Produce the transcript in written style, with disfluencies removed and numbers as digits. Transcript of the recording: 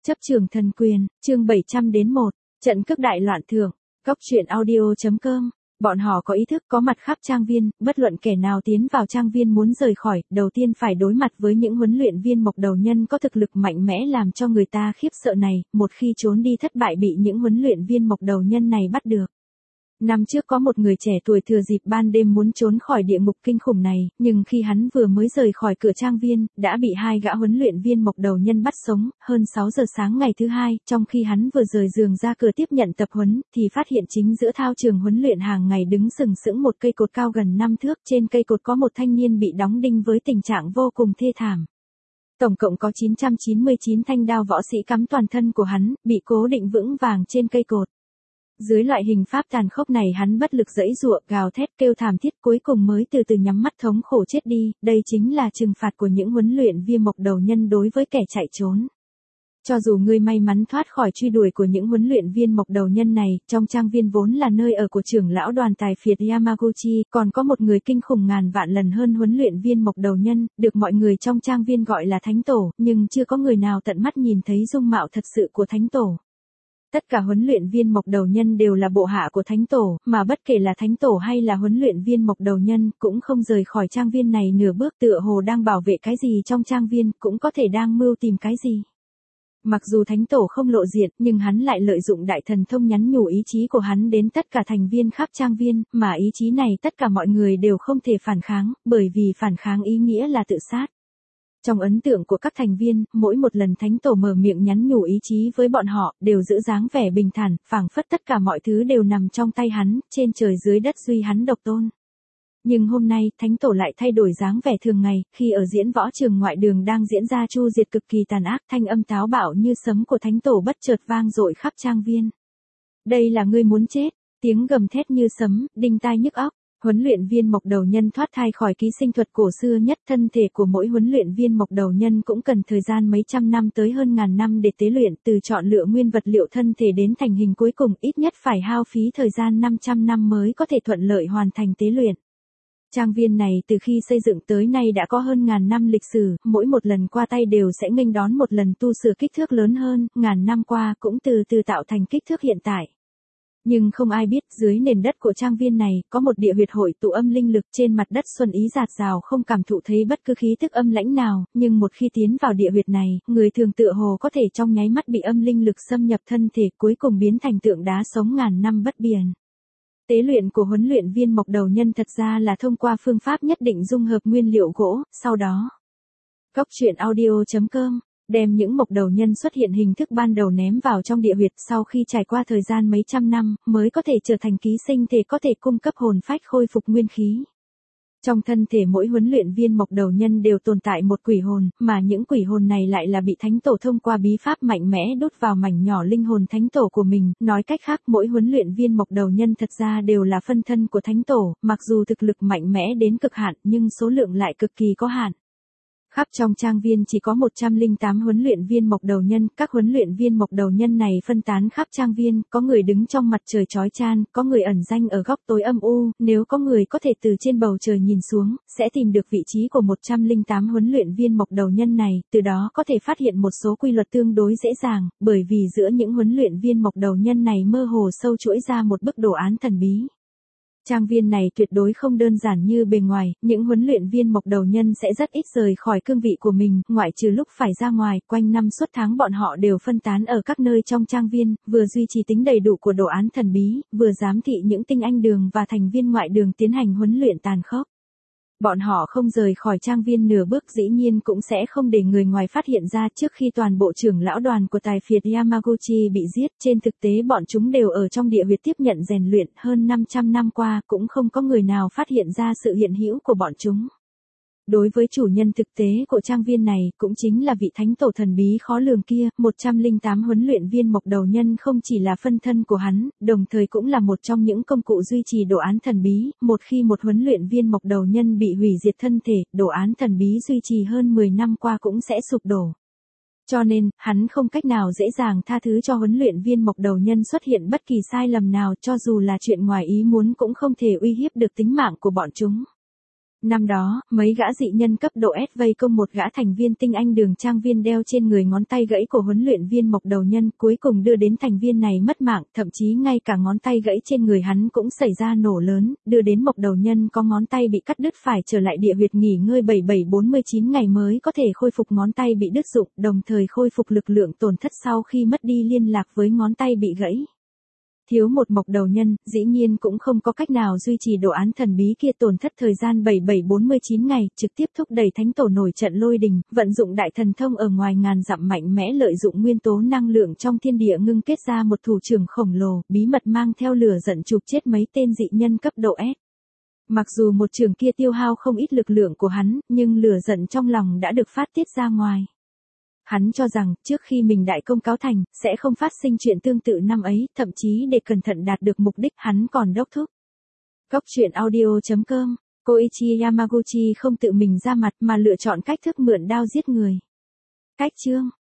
Chấp trường thần quyền, chương 700-1, trận cướp đại loạn thượng, góc truyện audio.com. Bọn họ có ý thức có mặt khắp trang viên, bất luận kẻ nào tiến vào trang viên muốn rời khỏi, đầu tiên phải đối mặt với những huấn luyện viên mộc đầu nhân có thực lực mạnh mẽ làm cho người ta khiếp sợ này, một khi trốn đi thất bại bị những huấn luyện viên mộc đầu nhân này bắt được. Năm trước có một người trẻ tuổi thừa dịp ban đêm muốn trốn khỏi địa ngục kinh khủng này, nhưng khi hắn vừa mới rời khỏi cửa trang viên, đã bị hai gã huấn luyện viên mộc đầu nhân bắt sống, hơn 6 giờ sáng ngày thứ hai, trong khi hắn vừa rời giường ra cửa tiếp nhận tập huấn, thì phát hiện chính giữa thao trường huấn luyện hàng ngày đứng sừng sững một cây cột cao gần 5 thước, trên cây cột có một thanh niên bị đóng đinh với tình trạng vô cùng thê thảm. Tổng cộng có 999 thanh đao võ sĩ cắm toàn thân của hắn, bị cố định vững vàng trên cây cột. Dưới loại hình pháp tàn khốc này hắn bất lực giãy giụa, gào thét kêu thảm thiết cuối cùng mới từ từ nhắm mắt thống khổ chết đi, đây chính là trừng phạt của những huấn luyện viên mộc đầu nhân đối với kẻ chạy trốn. Cho dù ngươi may mắn thoát khỏi truy đuổi của những huấn luyện viên mộc đầu nhân này, trong trang viên vốn là nơi ở của trưởng lão đoàn tài phiệt Yamaguchi, còn có một người kinh khủng ngàn vạn lần hơn huấn luyện viên mộc đầu nhân, được mọi người trong trang viên gọi là Thánh Tổ, nhưng chưa có người nào tận mắt nhìn thấy dung mạo thật sự của Thánh Tổ. Tất cả huấn luyện viên mộc đầu nhân đều là bộ hạ của Thánh Tổ, mà bất kể là Thánh Tổ hay là huấn luyện viên mộc đầu nhân, cũng không rời khỏi trang viên này nửa bước, tựa hồ đang bảo vệ cái gì trong trang viên, cũng có thể đang mưu tìm cái gì. Mặc dù Thánh Tổ không lộ diện, nhưng hắn lại lợi dụng đại thần thông nhắn nhủ ý chí của hắn đến tất cả thành viên khắp trang viên, mà ý chí này tất cả mọi người đều không thể phản kháng, bởi vì phản kháng ý nghĩa là tự sát. Trong ấn tượng của các thành viên, mỗi một lần Thánh Tổ mở miệng nhắn nhủ ý chí với bọn họ, đều giữ dáng vẻ bình thản, phảng phất tất cả mọi thứ đều nằm trong tay hắn, trên trời dưới đất duy hắn độc tôn. Nhưng hôm nay, Thánh Tổ lại thay đổi dáng vẻ thường ngày, khi ở diễn võ trường ngoại đường đang diễn ra chu diệt cực kỳ tàn ác, thanh âm táo bạo như sấm của Thánh Tổ bất chợt vang dội khắp trang viên. Đây là ngươi muốn chết, tiếng gầm thét như sấm, đinh tai nhức óc. Huấn luyện viên mộc đầu nhân thoát thai khỏi ký sinh thuật cổ xưa nhất, thân thể của mỗi huấn luyện viên mộc đầu nhân cũng cần thời gian mấy trăm năm tới hơn ngàn năm để tế luyện, từ chọn lựa nguyên vật liệu thân thể đến thành hình cuối cùng ít nhất phải hao phí thời gian 500 năm mới có thể thuận lợi hoàn thành tế luyện. Trang viên này từ khi xây dựng tới nay đã có hơn ngàn năm lịch sử, mỗi một lần qua tay đều sẽ nghênh đón một lần tu sửa kích thước lớn hơn, ngàn năm qua cũng từ từ tạo thành kích thước hiện tại. Nhưng không ai biết, dưới nền đất của trang viên này, có một địa huyệt hội tụ âm linh lực, trên mặt đất xuân ý rạt rào không cảm thụ thấy bất cứ khí tức âm lãnh nào, nhưng một khi tiến vào địa huyệt này, người thường tựa hồ có thể trong nháy mắt bị âm linh lực xâm nhập thân thể, cuối cùng biến thành tượng đá sống ngàn năm bất biến. Tế luyện của huấn luyện viên mộc đầu nhân thật ra là thông qua phương pháp nhất định dung hợp nguyên liệu gỗ, sau đó. Góc truyện audio.com đem những mộc đầu nhân xuất hiện hình thức ban đầu ném vào trong địa huyệt, sau khi trải qua thời gian mấy trăm năm, mới có thể trở thành ký sinh thể có thể cung cấp hồn phách khôi phục nguyên khí. Trong thân thể mỗi huấn luyện viên mộc đầu nhân đều tồn tại một quỷ hồn, mà những quỷ hồn này lại là bị Thánh Tổ thông qua bí pháp mạnh mẽ đút vào mảnh nhỏ linh hồn Thánh Tổ của mình, nói cách khác mỗi huấn luyện viên mộc đầu nhân thật ra đều là phân thân của Thánh Tổ, mặc dù thực lực mạnh mẽ đến cực hạn nhưng số lượng lại cực kỳ có hạn. Khắp trong trang viên chỉ có 108 huấn luyện viên mộc đầu nhân, các huấn luyện viên mộc đầu nhân này phân tán khắp trang viên, có người đứng trong mặt trời chói chang, có người ẩn danh ở góc tối âm u, nếu có người có thể từ trên bầu trời nhìn xuống, sẽ tìm được vị trí của 108 huấn luyện viên mộc đầu nhân này, từ đó có thể phát hiện một số quy luật tương đối dễ dàng, bởi vì giữa những huấn luyện viên mộc đầu nhân này mơ hồ sâu chuỗi ra một bức đồ án thần bí. Trang viên này tuyệt đối không đơn giản như bề ngoài, những huấn luyện viên mộc đầu nhân sẽ rất ít rời khỏi cương vị của mình, ngoại trừ lúc phải ra ngoài, quanh năm suốt tháng bọn họ đều phân tán ở các nơi trong trang viên, vừa duy trì tính đầy đủ của đồ án thần bí, vừa giám thị những tinh anh đường và thành viên ngoại đường tiến hành huấn luyện tàn khốc. Bọn họ không rời khỏi trang viên nửa bước, dĩ nhiên cũng sẽ không để người ngoài phát hiện ra. Trước khi toàn bộ trưởng lão đoàn của tài phiệt Yamaguchi bị giết, trên thực tế bọn chúng đều ở trong địa huyệt tiếp nhận rèn luyện, hơn 500 năm qua cũng không có người nào phát hiện ra sự hiện hữu của bọn chúng. Đối với chủ nhân thực tế của trang viên này, cũng chính là vị Thánh Tổ thần bí khó lường kia, 108 huấn luyện viên mộc đầu nhân không chỉ là phân thân của hắn, đồng thời cũng là một trong những công cụ duy trì đồ án thần bí, một khi một huấn luyện viên mộc đầu nhân bị hủy diệt thân thể, đồ án thần bí duy trì hơn 10 năm qua cũng sẽ sụp đổ. Cho nên, hắn không cách nào dễ dàng tha thứ cho huấn luyện viên mộc đầu nhân xuất hiện bất kỳ sai lầm nào, cho dù là chuyện ngoài ý muốn cũng không thể uy hiếp được tính mạng của bọn chúng. Năm đó, mấy gã dị nhân cấp độ S vây công một gã thành viên tinh anh Đường Trang Viên đeo trên người ngón tay gãy của huấn luyện viên Mộc Đầu Nhân, cuối cùng đưa đến thành viên này mất mạng, thậm chí ngay cả ngón tay gãy trên người hắn cũng xảy ra nổ lớn, đưa đến Mộc Đầu Nhân có ngón tay bị cắt đứt phải trở lại địa huyệt nghỉ ngơi 7749 ngày mới có thể khôi phục ngón tay bị đứt rụng, đồng thời khôi phục lực lượng tổn thất sau khi mất đi liên lạc với ngón tay bị gãy. Thiếu một Mộc Đầu Nhân, dĩ nhiên cũng không có cách nào duy trì đồ án thần bí kia tổn thất thời gian 7749 ngày, trực tiếp thúc đẩy thánh tổ nổi trận lôi đình, vận dụng đại thần thông ở ngoài ngàn dặm mạnh mẽ lợi dụng nguyên tố năng lượng trong thiên địa ngưng kết ra một thủ trưởng khổng lồ, bí mật mang theo lửa giận chụp chết mấy tên dị nhân cấp độ S. Mặc dù một trường kia tiêu hao không ít lực lượng của hắn, nhưng lửa giận trong lòng đã được phát tiết ra ngoài. Hắn cho rằng, trước khi mình đại công cáo thành, sẽ không phát sinh chuyện tương tự năm ấy, thậm chí để cẩn thận đạt được mục đích, hắn còn đốc thúc. Góc truyện audio.com, Koichi Yamaguchi không tự mình ra mặt mà lựa chọn cách thức mượn đao giết người. Cách chương